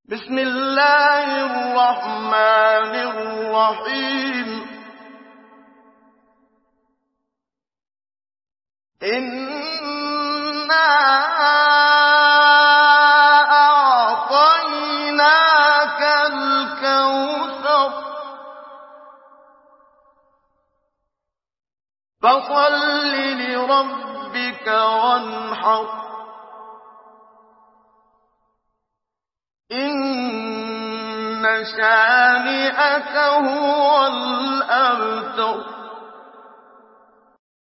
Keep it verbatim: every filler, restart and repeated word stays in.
بسم الله الرحمن الرحيم إنا أعطيناك الكوثر فصل لربك وانحر إن شانئك هو الأبتر